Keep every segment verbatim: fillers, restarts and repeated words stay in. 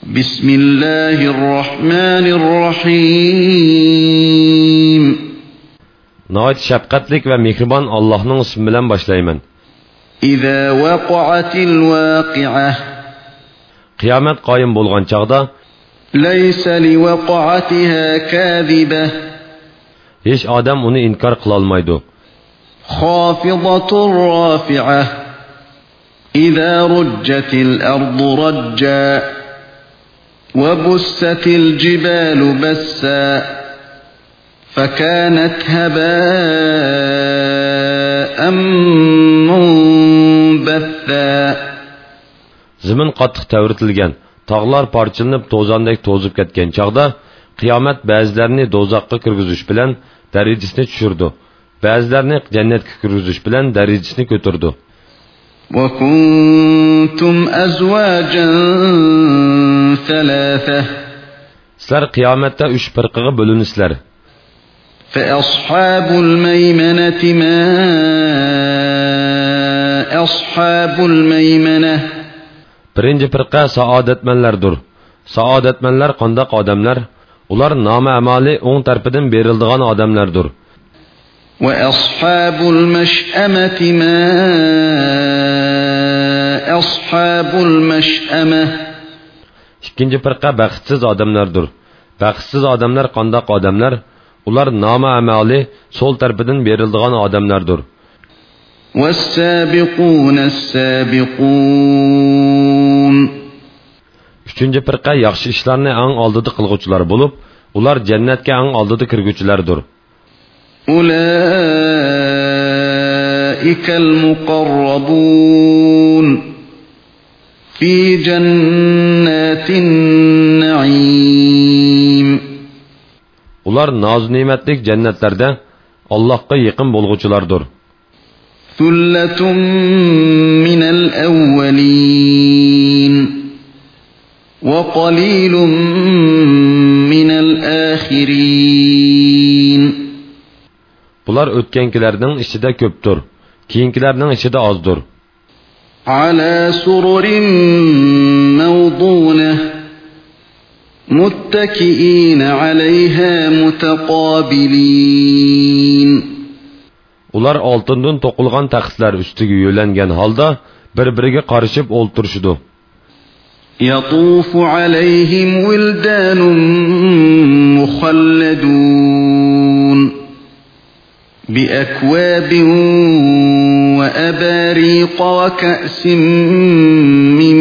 Bismillahirrahmanirrahim. Nəhayət şəfqətlik və mehriban Allah'ın ismi bilan başlayman. İza vaqa'atil waqi'ah. Qiyamet qayım bolğan çağda laysa liwaqa'atiha kadhibah. Heç adam onu inkar qıla olmaydı. Khafidatur rafi'ah. İza rujjatil ardu rajja. Wa bussatil jibalu bassa. فكانت هباء منبثا. Zimin qattiq təvritilgan, tağlar parçalanıb tozandek tozub ketgan çağda qiyomat ba'zilarini dozoqqa kirgizish bilan darajasini tushirdi, ba'zilarini jannatga kirgizish bilan darajasini ko'tardi. Wa kuntum azwajan thalatha. Sizlar qiyomatda uch firqaga bo'linsizlar. فأصحاب الميمنة ما أصحاب الميمنة. Birinci firqa saodatmanlardir. Saodatmanlar qandaq odamlar? Ular nomi amali o'ng tarafidan beriladigan odamlardir. وأصحاب المشأمة ما أصحاب المشأمة. İkinci firqa baxtsiz odamlardir. Baxtsiz odamlar qandaq odamlar? Ular nomi amali sol tarafidan beriladigan odamlardir. والسابقون السابقون. Üçüncü firqa yaxshi ishlarni eng oldida qilguvchilar bo'lib, ular jannatga eng oldida kirguvchilardir. أولئك المقربون في جنات النعيم. Ular noz-ne'matlik jannatlarda Allohga yaqin bo'lguvchilardir. Thullatun minal awwalin wa qalilun minal akhirin. Bular o'tgankilarning ichida ko'pdir, keyinkilarning ichida ozdir. Ala sururin mawdunah. متكئين عليها متقابلين. Ular oltindan to'qilgan taxtlar ustiga yo'langan holda bir-biriga qarashib o'ltirishdi. يطوف عليهم ولدان مخلدون بأكواب وأباريق وكأس من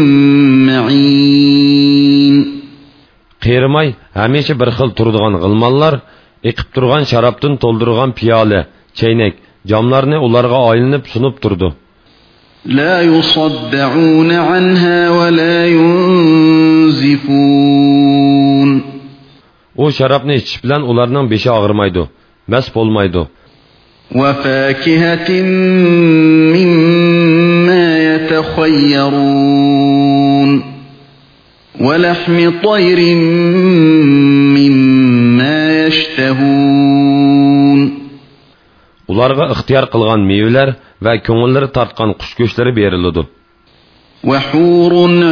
معين. Qeyrmay hamisha bir xil turadigan g'ilmonlar, eqib turgan sharobdan to'ldirgan piyola, chaynak, jamlarni ularga aylanib sunib turdi. La yusaddaun anha va la yunzifun. O sharobni ichish bilan ularning beshi og'rimaydi, mast bo'lmaydi. Va fakihatin mimma yatakhayyarun. ولحم طير مما يشتهون. Ularga ixtiyor qilgan meyveler va ko'ngillari tortgan qush go'shtlari beriladi. وحور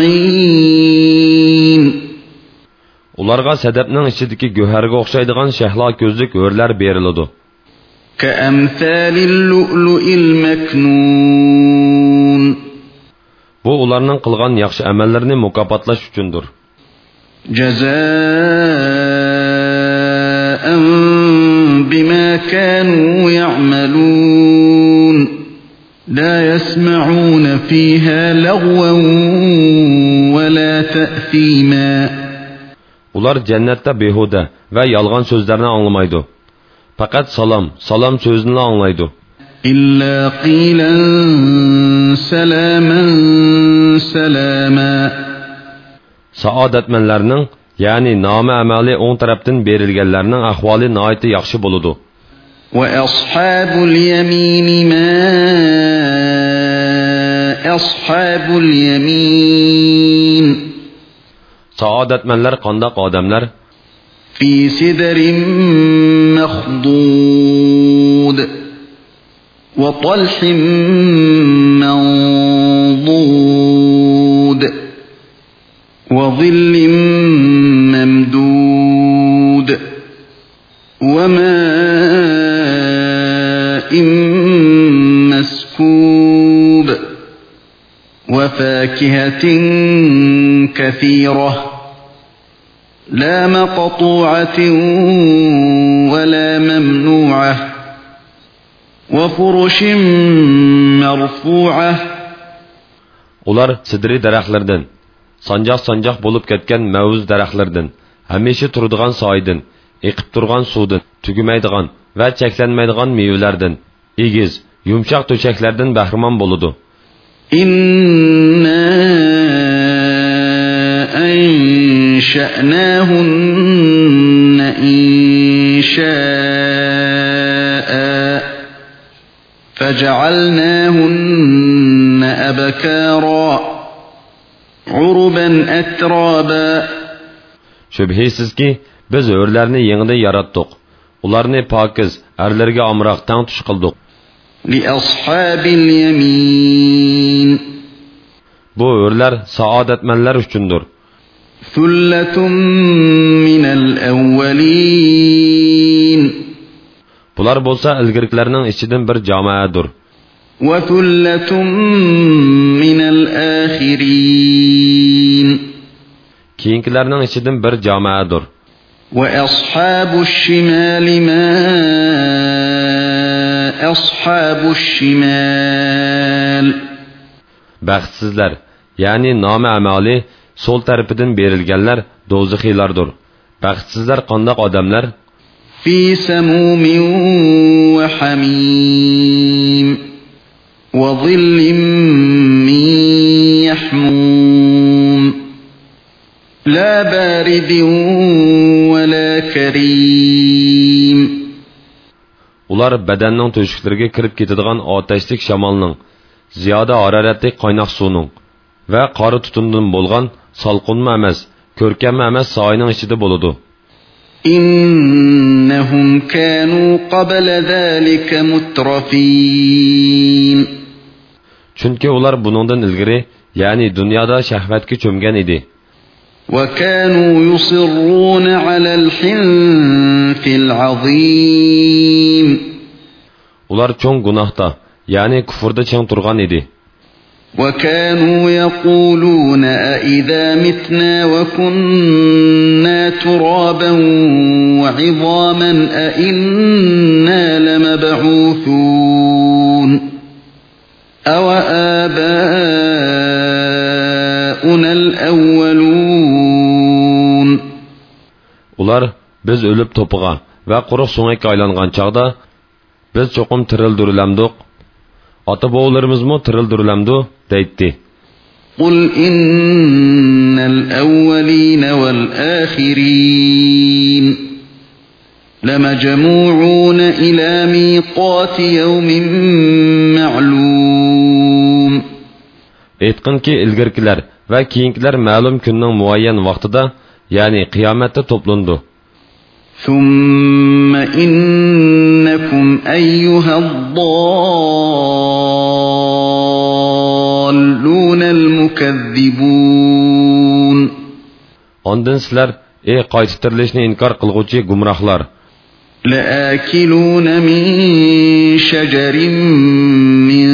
عين. Ularga sadabning ichidagi go'harga o'xshaydigan shahlo ko'zlik o'rlar beriladi. كأمثال اللؤلؤ المكنون. Bu ularning qilgan yaxshi amallarini mukofotlash uchundir. Jazaa'an bima kanu ya'malun. La yasma'una fiha lagwan wa la ta'thima. Ular jannatda behuda va yolg'on so'zlarni anglamaydi. Faqat salom, salom so'zini anglaydi. إلا قيلا سلاما سلاما. Saodatmanlarning, ya'ni nomi amali o'ng tarafdan berilganlarning ahvoli nihoyatda yaxshi bo'ladi. Wa ashabul yamin ma ashabul yamin. Saodatmanlar qandoq odamlar? Fi sidrin makhdud. وطلح منضود وظل ممدود وماء مسكوب وفاكهة كثيرة لا مقطوعة ولا ممنوعة وفرش مرفوعة. Ular sidri daraxtlardan, sanjaq-sanjaq bo'lib ketgan mavuz daraxtlardan, hamisha turadigan soydan, eqib turgan suvdan, tugumaydigan va cheklanmaydigan mevalardan, egiz, yumshoq to'shaklardan bahramon bo'ladi. Inna ansha'nahunna insha'a faj'alnahunna abkara urban atraba. Shubhisizki biz o'rlarni yengida yaratdik. Ularni pokiz, erlarga amroq tang tush qildik. Li ashabil yamin. Bu o'rlar saodatmanlar uchundir. Thullatun minal awwalin. Bular bo'lsa ilgiriklarning ichidan bir jamoadir. Wa thullatun minal akhirin. Keyingilarning ichidan bir jamoadir. Wa ashabush shimali ma ashabush shimal. Baxtsizlar, ya'ni nomi amali sol tarafidan berilganlar do'zaxiylardir. Baxtsizlar qandoq odamlar? Fi samumin wa hamim wa dhillin min yahmum la baridin wa la karim. Ular badanning to'shiklariga kirib ketadigan otashlik shamolning, ziyoda haroratli qaynoq suvning va qori tutundan bo'lgan salqinma emas, ko'rkam emas soyning ichida bo'ladi. İnnehum kanu qabla zalika mutrafin. Chunki ular buningdan ilgari, ya'ni dunyoda shahvatga cho'mgan edi. Wa kanu yusirruna alal hinfil azim. Ular cho'ng gunohda, ya'ni kufrda chang turgan edi. وَكَانُوا يَقُولُونَ أَإِذَا مِتْنَا وَكُنَّا تُرَابًا وَعِظَامًا أَإِنَّا لَمَبْعُوثُونَ أَوَآبَاؤُنَا الْأَوَّلُونَ. Ular biz ölüp topuğa ve quruq so'ngakka aylangan chaqda biz cho'qim tirildirilamdiq. Ota-bobolarımızmı tirildirilamdi deydi. Qul innal awwalin wal akhirin lamajmu'un ila miqati yawmin ma'lum. Aytqin ki ilgirkiler ve keyinkiler ma'lum kunning muayyan vaqtida, ya'ni qiyomatda to'planadi. ثم إنكم أيها الضالون المكذبون. Ondan sizler ey qaytib tirilishni inkar qilguvchi gumrohlar. لآكلون من شجر من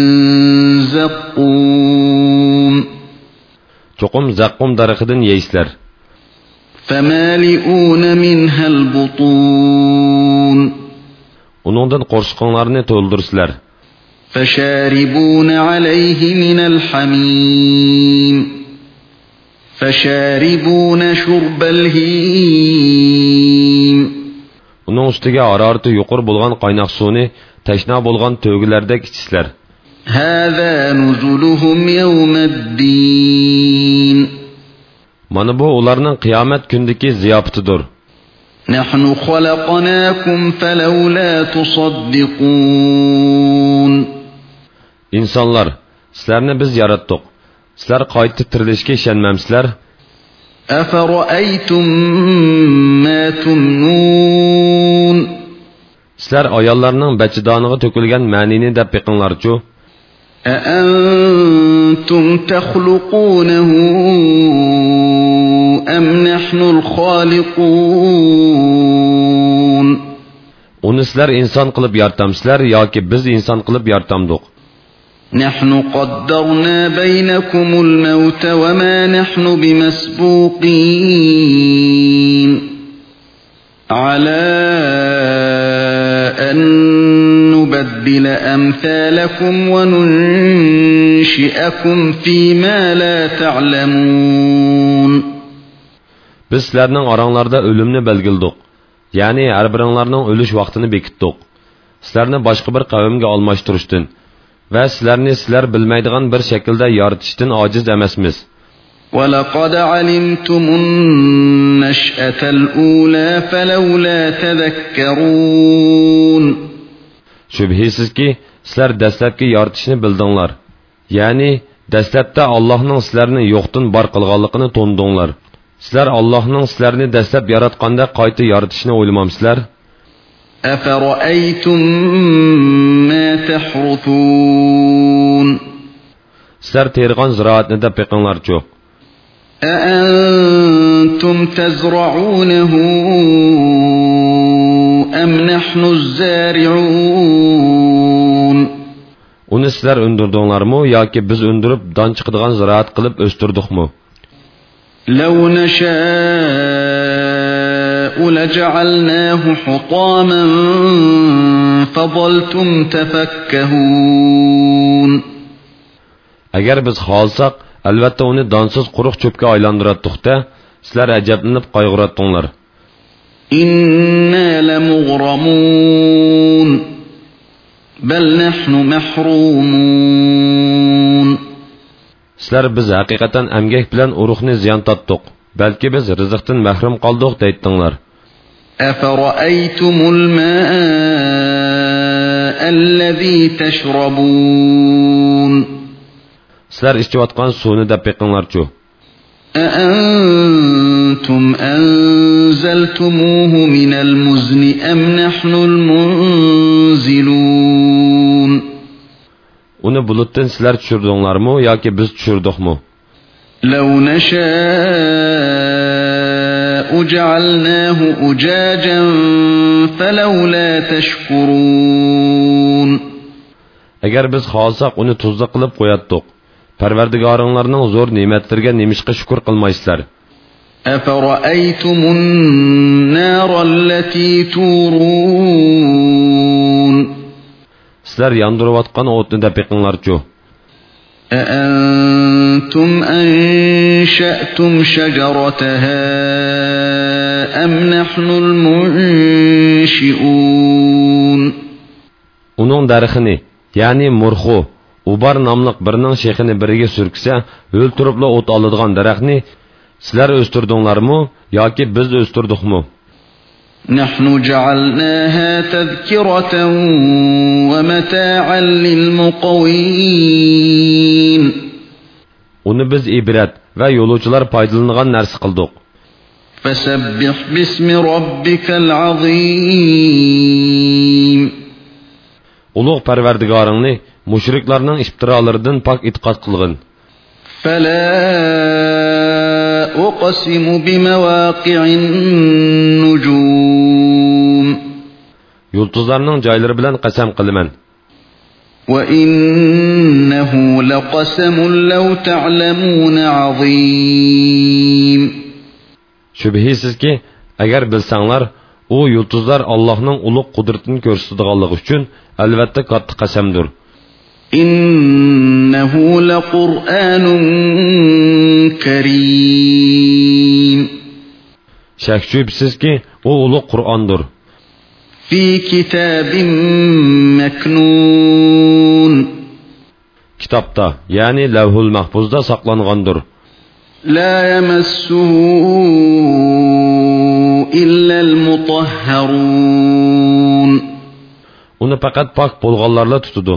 زقوم. Cho'qim zaqqum daraxidan yeysizlar. فَمَالِئُونَ مِنْهَا الْبُطُونَ. Onundan qo'rsqonlarni to'ldirsizlar. فَشَارِبُونَ عَلَيْهِ مِنَ الْحَمِيمِ فَشَارِبُونَ شُرْبَ الْهِيمِ. Onun ustiga harorati yuqori bo'lgan qaynoq suvni tashna bo'lgan to'gilardek ichsizlar. هَذَا نُزُلُهُمْ يَوْمَ الدِّينِ. Mana bu ularning qiyomat kundagi ziyofatidir. نَحْنُ خَلَقْنَاكُمْ فَلَوْلَا تُصَدِّقُونَ. İnsanlar, sizlarni biz yaratdik. Sizlar qaytib tirilishga ishonmamsizlar? أَفَرَأَيْتُمْ مَا تُمْنُونَ. Sizlar ayollarning bachidoniga to'kilgan ma'nini deb biqinglarchu. أَأَنْتُمْ تَخْلُقُونَهُ نحن الخالقون. Uni sizlar inson qilib yaratdimsizlar yoki biz inson qilib yaratdik? نحن قدرنا بينكم الموت وما نحن بمسبوقين على أن نبدل أمثالكم وننشئكم فيما لا تعلمون. Biz sizlarning oranglarda o'limni belgildik. Ya'ni har biringlarning o'lish vaqtini bekitdik. Sizlarni boshqa bir qavmga almashtirishdan va sizlarni sizlar bilmaydigan bir shaklda yaratishdan ojiz emasmiz. وَلَقَدْ عَلِمْتُمُ النَّشْأَةَ الْأُولَى فَلَوْلَا تَذَكَّرُونَ. Şübhisizki sizlar dastlabki yaratishni bildinglar. Ya'ni dastlabda Allohning sizlarni yo'qdan bor qilganligini tondinglar. Sizlar Allohning sizlarni dastlab yaratganda qayta yaratishni o'ylamamsizlar? أَفَرَأَيْتُمْ مَا تَحْرُثُونَ. Sizlar tergan ziraatni deb beqinglarchu. أَأَنْتُمْ تَزْرَعُونَهُ أَمْ نَحْنُ الزَّارِعُونَ. Uni sizlar öndürdüңlarmı yoki biz öndürüp dan chiqadigan ziraat qilib o'stirdikmi? لَوْ نَشَاءُ لَجَعَلْنَاهُ حُطَامًا فَظَلْتُمْ تَفَكَّهُونَ. Agar biz xohlasak, albatta uni donsiz quruq cho'pga aylantiratdik-da, sizlar ajablanib qayg'uratdinglar. إِنَّا لَمُغْرَمُونَ بَلْ نَحْنُ مَحْرُومُونَ. Sizlar biz haqiqatan emgak bilan uruqni ziyon tatdik. Balki biz rizqdan mahrum qoldik deytdinglar. أَفَرَأَيْتُمُ الْمَاءَ الَّذِي تَشْرَبُونَ. Sizlar içiyotgan suvni deb beqinglarchu. أَأَنْتُمْ أَنزَلْتُمُوهُ مِنَ الْمُزْنِ أَمْ نَحْنُ الْمُنْزِلُونَ. Uni bulutdan sizlar tushurdinglarmi yoki biz tushurdikmi? لَوْ نَشَاءُ جَعَلْنَاهُ أُجَاجًا فَلَوْلَا تَشْكُرُونَ. Agar biz xohlasak uni tuzli qilib qo'yatdik. Parvardigoringlarning zo'r ne'matlariga nemishqa shukr qilmaysizlar? أَفَرَأَيْتُمُ النَّارَ الَّتِي تُورُونَ. Sizlar yandırıvatqan o'tni deb beqinglarchu. أَأَنْتُمْ أَنشَأْتُمْ شَجَرَتَهَا أَمْ نَحْنُ الْمُنْشِئُونَ. Uning darixini, ya'ni murxu, ubar nomliq birining shexini biriga surksa, o'ltiribla o't oladigan daraxtni sizlar o'stirdinglarmi yoki biz o'stirdikmi? نحن جعلناها تذكرة ومتاعا للمقوين. Uni biz ibrat va yo'lovchilar foydalanadigan narsa qildik. فسبح باسم ربك العظيم. Ulug' Parvardigoringni mushriklarning iftirolaridan pok itqod qilgin. فلا أقسم بمواقع النجوم. Yulduzlarning joylari bilan qasam qilaman. وإنه لقسم لو تعلمون عظيم. Shubhisizki, agar bilsanglar, u yulduzlar Allohning ulug' qudratini ko'rsatadiganligi uchun albatta katta qasamdir. إنه لقرآن كريم. Shak shubhisizki, u ulug' Qur'ondir. في كتاب مكنون. Kitobda, ya'ni Lavhul Mahfuzda saqlangandir. لا يمسه إلا المطهرون. Uni faqat pok bo'lganlarla tutadi.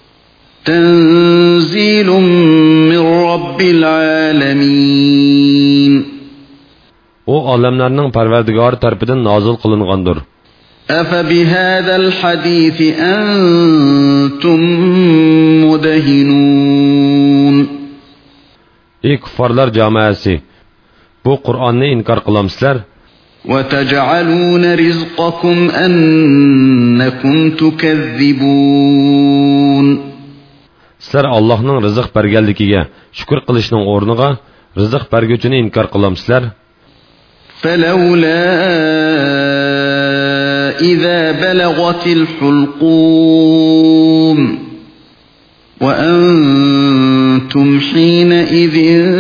تنزيل من رب العالمين. O olamlarning Parvardigori tarafidan nozil qilingandir. أفبهذا الحديث أنتم مدهنون. Ey kuffarlar jamoasi, Bu Qur'onni inkor qilamsizlar? وَتَجْعَلُونَ رِزْقَكُمْ أَنَّكُمْ تُكَذِّبُونَ Sizlar Allohning rizq berganligiga shukr qilishning o'rniga rizq berguvchini inkor qilamsizlar? فَلَوْلَا إِذَا بَلَغَتِ الْحُلْقُومَ وَأَنْتُمْ حِينَئِذٍ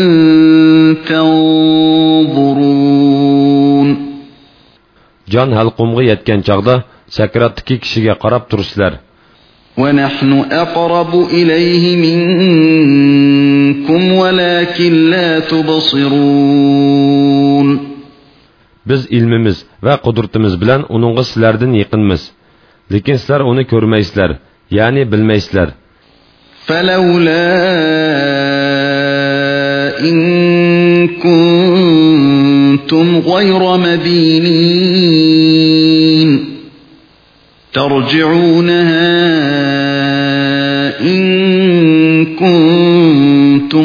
تَنْظُرُونَ Can halqumga yetgan chaqda sakratdagi kishiga qarab tursizlar. وَنَحْنُ أَقْرَبُ إِلَيْهِ مِنْكُمْ وَلَكِنْ لَا تُبْصِرُونَ Biz ilmimiz va qudratimiz bilan uningga sizlardan yaqinmiz. Lekin sizlar uni ko'rmaysizlar, ya'ni bilmaysizlar. فَلَوْلَا إِن كُنتُمْ غَيْرَ مَدِينِينَ تَرْجِعُونَهَا إِن كُنتُمْ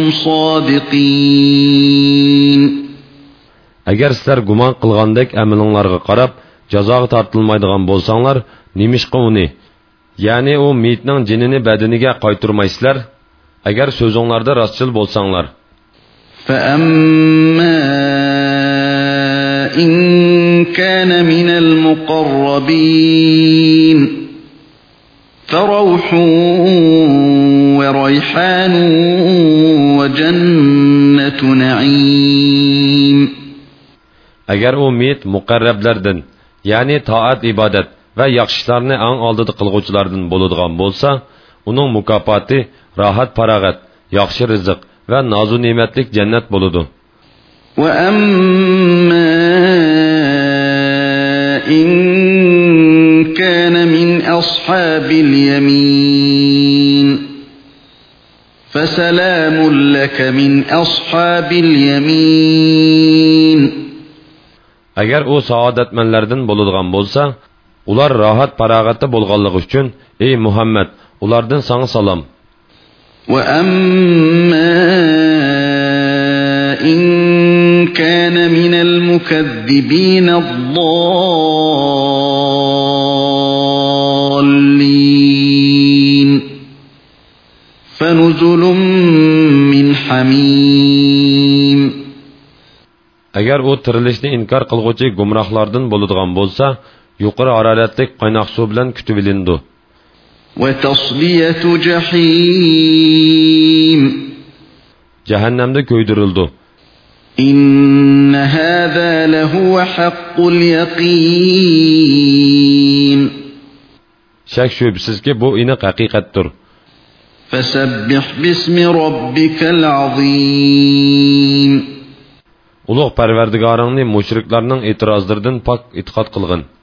صَادِقِينَ Agar sizlar gumon qilgandek amalinglarga qarab jazoga tortilmaydigan bo'lsanglar, nimishqa uni, ya'ni u meyitning jinini badaniga qaytarmaysizlar? Agar so'zinglarda rostchil bo'lsanglar. فَأَمَّا إِن كَانَ مِنَ الْمُقَرَّبِينَ فَرَوْحٌ وَرَيْحَانٌ وَجَنَّةُ نَعِيمٍ Agar u meyit muqarrablardan, ya'ni taat ibodat va yaxshi ishlarni eng oldida qilguvchilardan bo'ladigan bo'lsa, uning mukofoti rohat farog'at, yaxshi rizq va nozu ne'matlik jannat bo'ladi. وَأَمَّا إِن كَانَ مِنْ أَصْحَابِ الْيَمِينِ فَسَلَامٌ لَكَ مِنْ أَصْحَابِ الْيَمِينِ Agar u saodatmanlardan bo'ladigan bo'lsa, ular rohat farog'atda bo'lganligi uchun, ey Muhammad, ulardan sana salom. وَأَمَّا إِن كَانَ مِنَ الْمُكَذِّبِينَ الضَّالِّينَ فَنُزُلٌ مِّنْ حَمِيمٍ Agar u tirilishni inkor qilguvchi gumrohlardan bo'ladigan bo'lsa, yuqori haroratli qaynoq suv bilan kutib ilindi. وَتَصْلِيَةُ جَحِيمٍ Jahannamda ko'ydirildi. إِنَّ هَذَا لَهُوَ حَقُّ الْيَقِينِ Şək şübhəsizki bu iniq haqiqatdır. فَسَبِّحْ بِاسْمِ رَبِّكَ الْعَظِيمِ Uluq Parvardigarыңni müşriklərinin etirazlarından pak itiqad qılğın.